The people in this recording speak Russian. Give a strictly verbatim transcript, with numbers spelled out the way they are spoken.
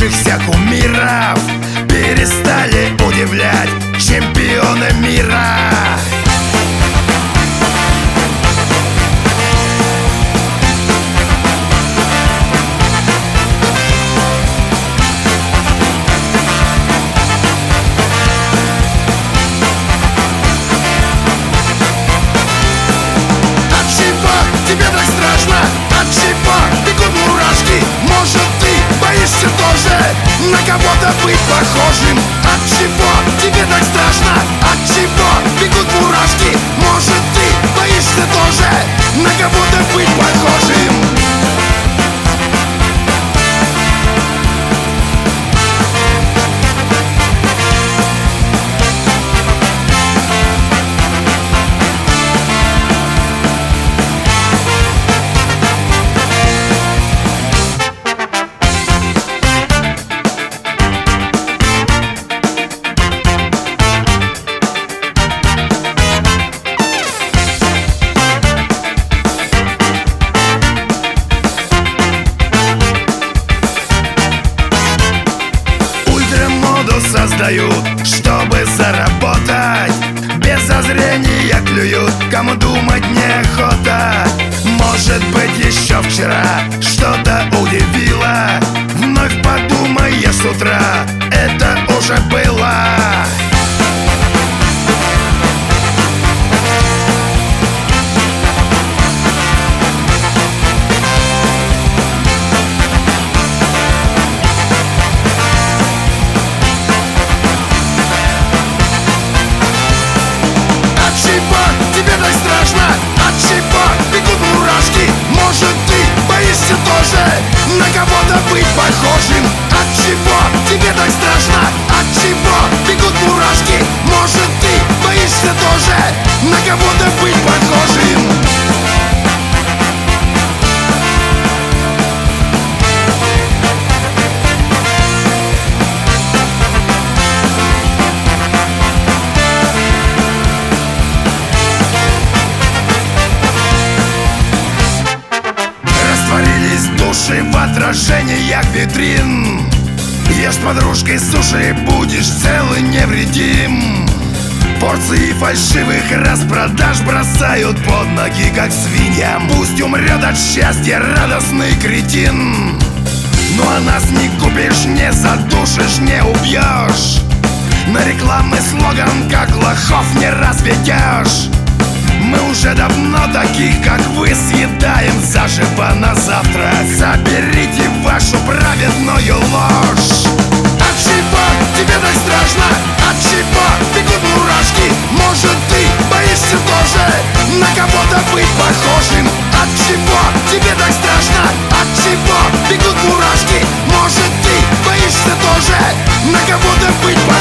сложившихся кумиров перестали удивлять чемпионы мира. Тебе так страшно, от чего бегут мурашки? Может, ты боишься тоже на кого-то быть похожим? От чего тебе так страшно, от чего бегут мурашки? Может, ты боишься тоже на кого-то быть похожим? Создают, чтобы заработать, без зазрения клюют, кому думать неохота. Может быть, еще вчера что-то удивило, вновь подумаешь с утра, это уже было. Тебе так страшно, от чего бегут мурашки? Может, ты боишься тоже на кого-то быть похожим? От чего тебе так страшно, от чего бегут мурашки? Может, ты боишься тоже на кого-то быть похожим? Души в отражениях витрин. Ешь с подружкой суши, будешь цел и невредим. Порции фальшивых распродаж бросают под ноги, как свиньям. Пусть умрет от счастья радостный кретин, но а нас не купишь, не задушишь, не убьешь. На рекламный слоган, как лохов, не разведешь. Мы уже давно таких, как вы, съедаем заживо на завтра. Заберите вашу праведную ложь. От чего тебе так страшно? От чего бегут мурашки? Может, ты боишься тоже на кого-то быть похожим? От чего тебе так страшно? От чего бегут мурашки? Может, ты боишься тоже на кого-то быть похожим?